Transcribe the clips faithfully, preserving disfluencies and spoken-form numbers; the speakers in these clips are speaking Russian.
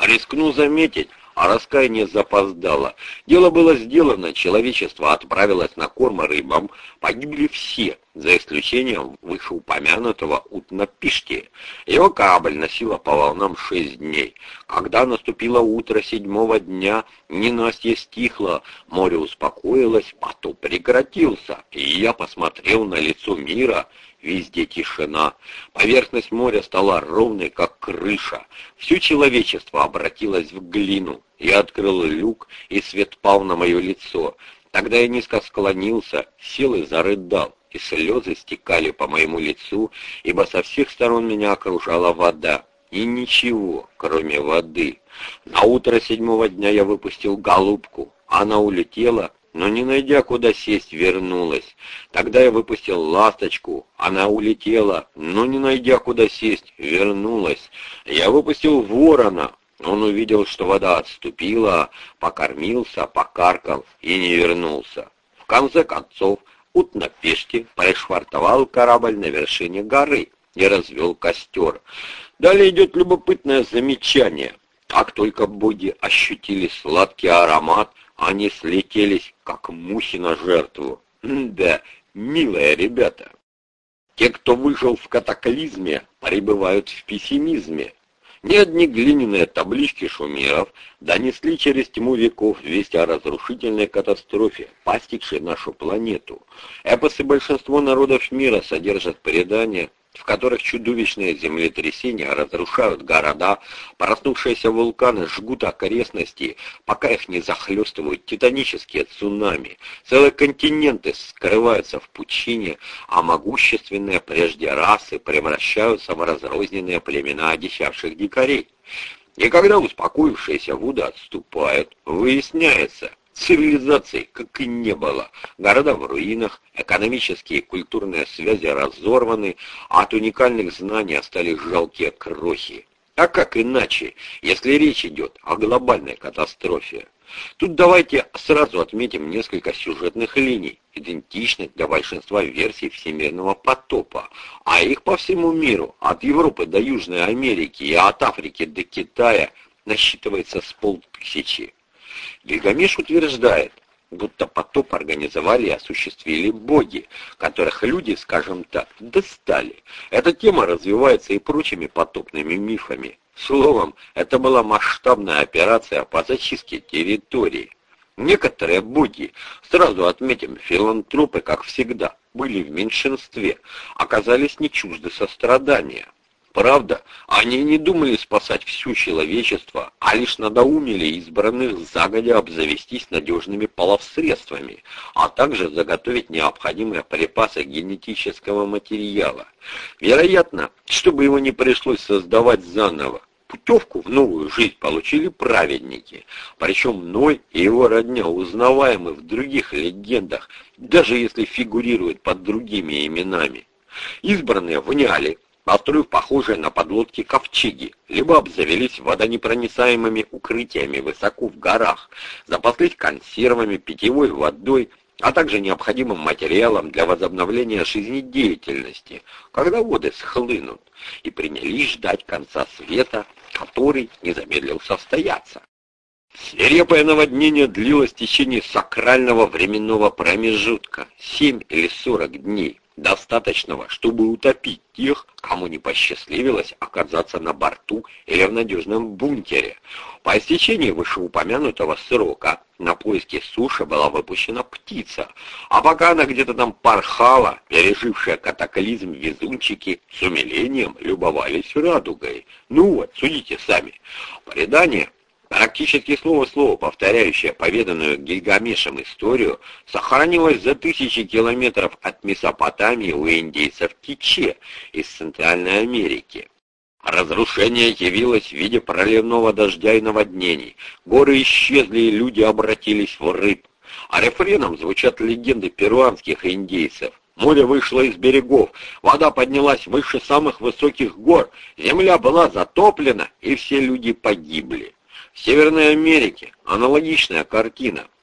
Рискну заметить, а раскаяние запоздало. Дело было сделано, человечество отправилось на корм рыбам, погибли все, за исключением вышеупомянутого Утнапишти. Его корабль носило по волнам шесть дней. Когда наступило утро седьмого дня, ненастье стихло, море успокоилось, потоп прекратился, и я посмотрел на лицо мира. Везде тишина. Поверхность моря стала ровной, как крыша. Все человечество обратилось в глину. Я открыл люк, и свет пал на мое лицо. Тогда я низко склонился, сел и зарыдал, и слезы стекали по моему лицу, ибо со всех сторон меня окружала вода. И ничего, кроме воды. На утро седьмого дня я выпустил голубку. Она улетела, но не найдя куда сесть, вернулась. Тогда я выпустил ласточку, она улетела, но не найдя куда сесть, вернулась. Я выпустил ворона, он увидел, что вода отступила, покормился, покаркал и не вернулся. В конце концов, Утнапишти пришвартовал корабль на вершине горы и развел костер. Далее идет любопытное замечание. Как только боги ощутили сладкий аромат, они слетелись, как мухи на жертву. Да, милые ребята. Те, кто выжил в катаклизме, пребывают в пессимизме. Ни одни глиняные таблички шумеров донесли через тьму веков весть о разрушительной катастрофе, постигшей нашу планету. Эпосы большинства народов мира содержат предания, в которых чудовищные землетрясения разрушают города, проснувшиеся вулканы жгут окрестности, пока их не захлестывают титанические цунами. Целые континенты скрываются в пучине, а могущественные прежде расы превращаются в разрозненные племена одичавших дикарей. И когда успокоившиеся воды отступают, выясняется, цивилизации как и не было. Города в руинах, экономические и культурные связи разорваны, а от уникальных знаний остались жалкие крохи. А как иначе, если речь идет о глобальной катастрофе? Тут давайте сразу отметим несколько сюжетных линий, идентичных для большинства версий всемирного потопа, а их по всему миру, от Европы до Южной Америки и от Африки до Китая, насчитывается с полтысячи. Гильгамеш утверждает, будто потоп организовали и осуществили боги, которых люди, скажем так, достали. Эта тема развивается и прочими потопными мифами. Словом, это была масштабная операция по зачистке территории. Некоторые боги, сразу отметим, филантропы, как всегда, были в меньшинстве, оказались не чужды сострадания. Правда, они не думали спасать все человечество, а лишь надоумили избранных загодя обзавестись надежными половсредствами, а также заготовить необходимые припасы генетического материала. Вероятно, чтобы его не пришлось создавать заново, путевку в новую жизнь получили праведники, причем Ной и его родня узнаваемы в других легендах, даже если фигурируют под другими именами. Избранные вняли, построив похожие на подлодки ковчеги, либо обзавелись водонепроницаемыми укрытиями высоко в горах, запаслись консервами, питьевой водой, а также необходимым материалом для возобновления жизнедеятельности, когда воды схлынут, и принялись ждать конца света, который не замедлил состояться. Свирепое наводнение длилось в течение сакрального временного промежутка, семь или сорок дней, достаточного, чтобы утопить тех, кому не посчастливилось оказаться на борту или в надежном бункере. По истечении вышеупомянутого срока на поиски суши была выпущена птица, а пока она где-то там порхала, пережившие катаклизм везунчики с умилением любовались радугой. Ну вот, судите сами. Предание, практически слово в слово повторяющее поведанную Гильгамешем историю, сохранилось за тысячи километров от Месопотамии у индейцев Киче из Центральной Америки. Разрушение явилось в виде проливного дождя и наводнений. Горы исчезли, и люди обратились в рыб. А рефреном звучат легенды перуанских индейцев. Море вышло из берегов, вода поднялась выше самых высоких гор, земля была затоплена, и все люди погибли. В Северной Америке аналогичная картина.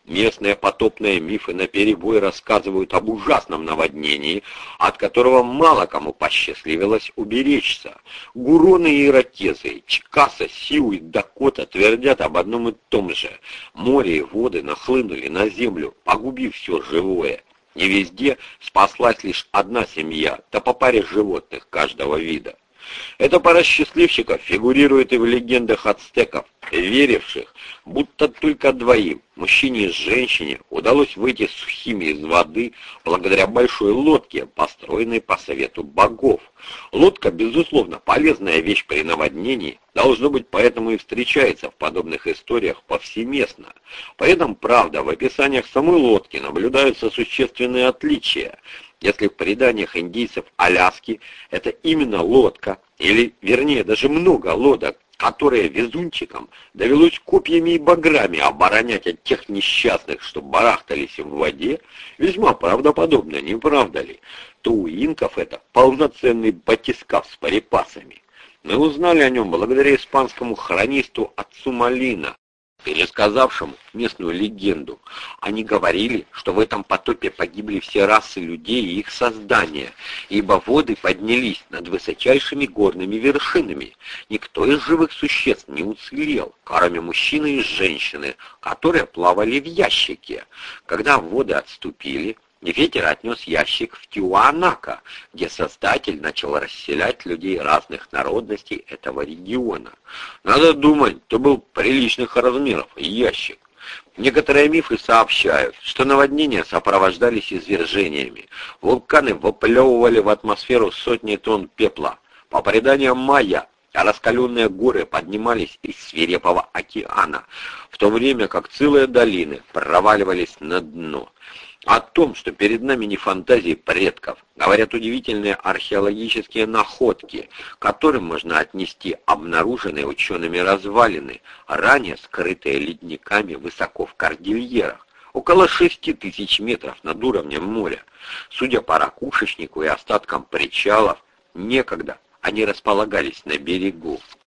Местные потопные мифы наперебой рассказывают об ужасном наводнении, от которого мало кому посчастливилось уберечься. Гуроны и ирокезы, Чикаса, Сиу и Дакота твердят об одном и том же. Море и воды нахлынули на землю, погубив все живое. Не везде спаслась лишь одна семья, да по паре животных каждого вида. Эта пара счастливчиков фигурирует и в легендах ацтеков, веривших, будто только двоим, мужчине и женщине, удалось выйти сухими из воды благодаря большой лодке, построенной по совету богов. Лодка, безусловно, полезная вещь при наводнении, должно быть, поэтому и встречается в подобных историях повсеместно. При этом, правда, в описаниях самой лодки наблюдаются существенные отличия. Если в преданиях индейцев Аляски это именно лодка, или, вернее, даже много лодок, которые везунчикам довелось копьями и баграми оборонять от тех несчастных, что барахтались в воде, весьма правдоподобно, не правда ли, то у инков это полноценный батискаф с припасами. Мы узнали о нем благодаря испанскому хронисту отцу Малина, пересказавшему местную легенду. Они говорили, что в этом потопе погибли все расы людей и их создания, ибо воды поднялись над высочайшими горными вершинами. Никто из живых существ не уцелел, кроме мужчины и женщины, которые плавали в ящике. Когда воды отступили, ветер отнес ящик в Тиуанака, где Создатель начал расселять людей разных народностей этого региона. Надо думать, то был приличных размеров ящик. Некоторые мифы сообщают, что наводнения сопровождались извержениями. Вулканы выплевывали в атмосферу сотни тонн пепла. По преданиям майя, раскаленные горы поднимались из свирепого океана, в то время как целые долины проваливались на дно. О том, что перед нами не фантазии предков, говорят удивительные археологические находки, к которым можно отнести обнаруженные учеными развалины, ранее скрытые ледниками высоко в кордильерах, около шести тысяч метров над уровнем моря. Судя по ракушечнику и остаткам причалов, некогда они располагались на берегу.